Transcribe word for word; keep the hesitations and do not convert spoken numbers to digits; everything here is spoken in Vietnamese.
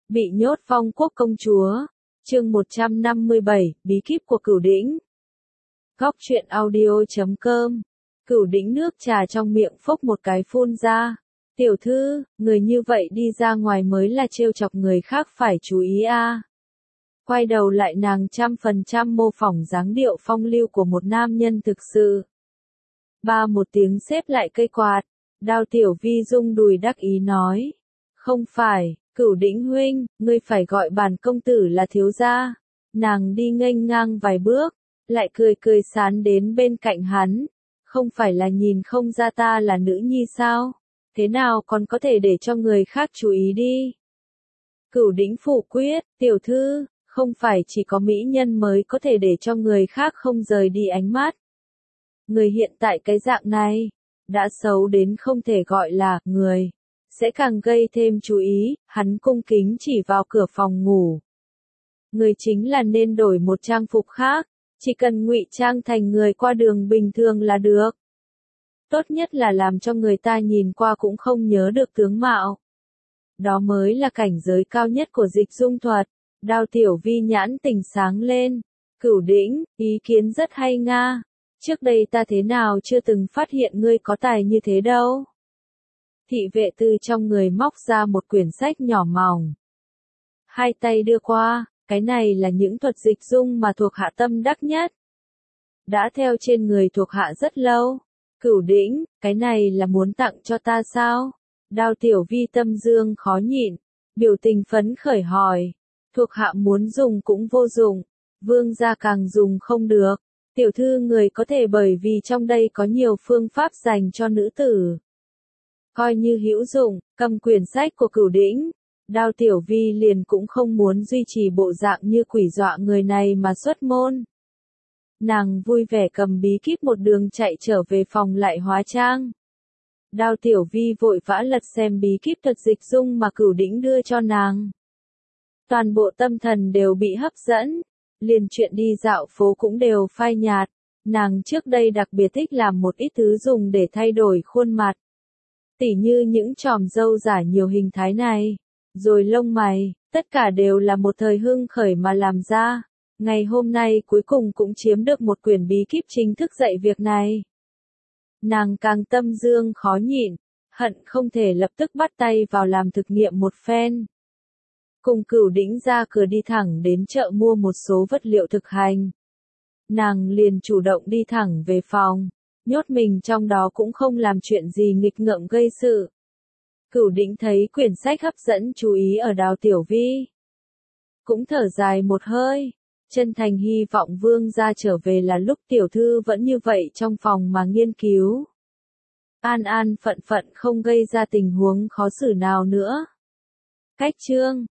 Bị nhốt Phong Quốc công chúa. Chương một trăm năm mươi bảy, bí kíp của Cửu Đỉnh. Góc truyện audio chấm com. Cửu Đỉnh nước trà trong miệng phốc một cái phun ra. Tiểu thư, người như vậy đi ra ngoài mới là trêu chọc người khác phải chú ý a. À. Quay đầu lại nàng trăm phần trăm mô phỏng dáng điệu phong lưu của một nam nhân thực sự. Ba một tiếng xếp lại cây quạt, Đao Tiểu Vi rung đùi đắc ý nói. Không phải, Cửu Đỉnh huynh, ngươi phải gọi bản công tử là thiếu gia. Nàng đi nghênh ngang vài bước, lại cười cười sán đến bên cạnh hắn. Không phải là nhìn không ra ta là nữ nhi sao? Thế nào còn có thể để cho người khác chú ý đi? Cửu Đỉnh phủ quyết, tiểu thư, không phải chỉ có mỹ nhân mới có thể để cho người khác không rời đi ánh mắt. Người hiện tại cái dạng này, đã xấu đến không thể gọi là người, sẽ càng gây thêm chú ý. Hắn cung kính chỉ vào cửa phòng ngủ. Người chính là nên đổi một trang phục khác, chỉ cần ngụy trang thành người qua đường bình thường là được. Tốt nhất là làm cho người ta nhìn qua cũng không nhớ được tướng mạo. Đó mới là cảnh giới cao nhất của dịch dung thuật. Đao Tiểu Vi nhãn tỉnh sáng lên. Cửu Đỉnh, ý kiến rất hay nga. Trước đây ta thế nào chưa từng phát hiện ngươi có tài như thế đâu. Thị vệ từ trong người móc ra một quyển sách nhỏ mỏng. Hai tay đưa qua, cái này là những thuật dịch dung mà thuộc hạ tâm đắc nhất. Đã theo trên người thuộc hạ rất lâu. Cửu Đỉnh, cái này là muốn tặng cho ta sao? Đao Tiểu Vi tâm dương khó nhịn, biểu tình phấn khởi hỏi. Thuộc hạ muốn dùng cũng vô dụng, vương gia càng dùng không được. Tiểu thư người có thể bởi vì trong đây có nhiều phương pháp dành cho nữ tử. Coi như hữu dụng, cầm quyển sách của Cửu Đỉnh. Đao Tiểu Vi liền cũng không muốn duy trì bộ dạng như quỷ dọa người này mà xuất môn. Nàng vui vẻ cầm bí kíp một đường chạy trở về phòng lại hóa trang. Đao Tiểu Vi vội vã lật xem bí kíp thuật dịch dung mà Cửu Đỉnh đưa cho nàng. Toàn bộ tâm thần đều bị hấp dẫn, liền chuyện đi dạo phố cũng đều phai nhạt. Nàng trước đây đặc biệt thích làm một ít thứ dùng để thay đổi khuôn mặt. Tỉ như những chòm râu giả nhiều hình thái này, rồi lông mày, tất cả đều là một thời hưng khởi mà làm ra. Ngày hôm nay cuối cùng cũng chiếm được một quyển bí kíp chính thức dạy việc này. Nàng càng tâm dương khó nhịn, hận không thể lập tức bắt tay vào làm thực nghiệm một phen. Cùng Cửu Đỉnh ra cửa đi thẳng đến chợ mua một số vật liệu thực hành. Nàng liền chủ động đi thẳng về phòng, nhốt mình trong đó cũng không làm chuyện gì nghịch ngợm gây sự. Cửu Đỉnh thấy quyển sách hấp dẫn chú ý ở Đao Tiểu Vi, cũng thở dài một hơi, chân thành hy vọng vương gia trở về là lúc tiểu thư vẫn như vậy trong phòng mà nghiên cứu. An an phận phận không gây ra tình huống khó xử nào nữa. Cách chương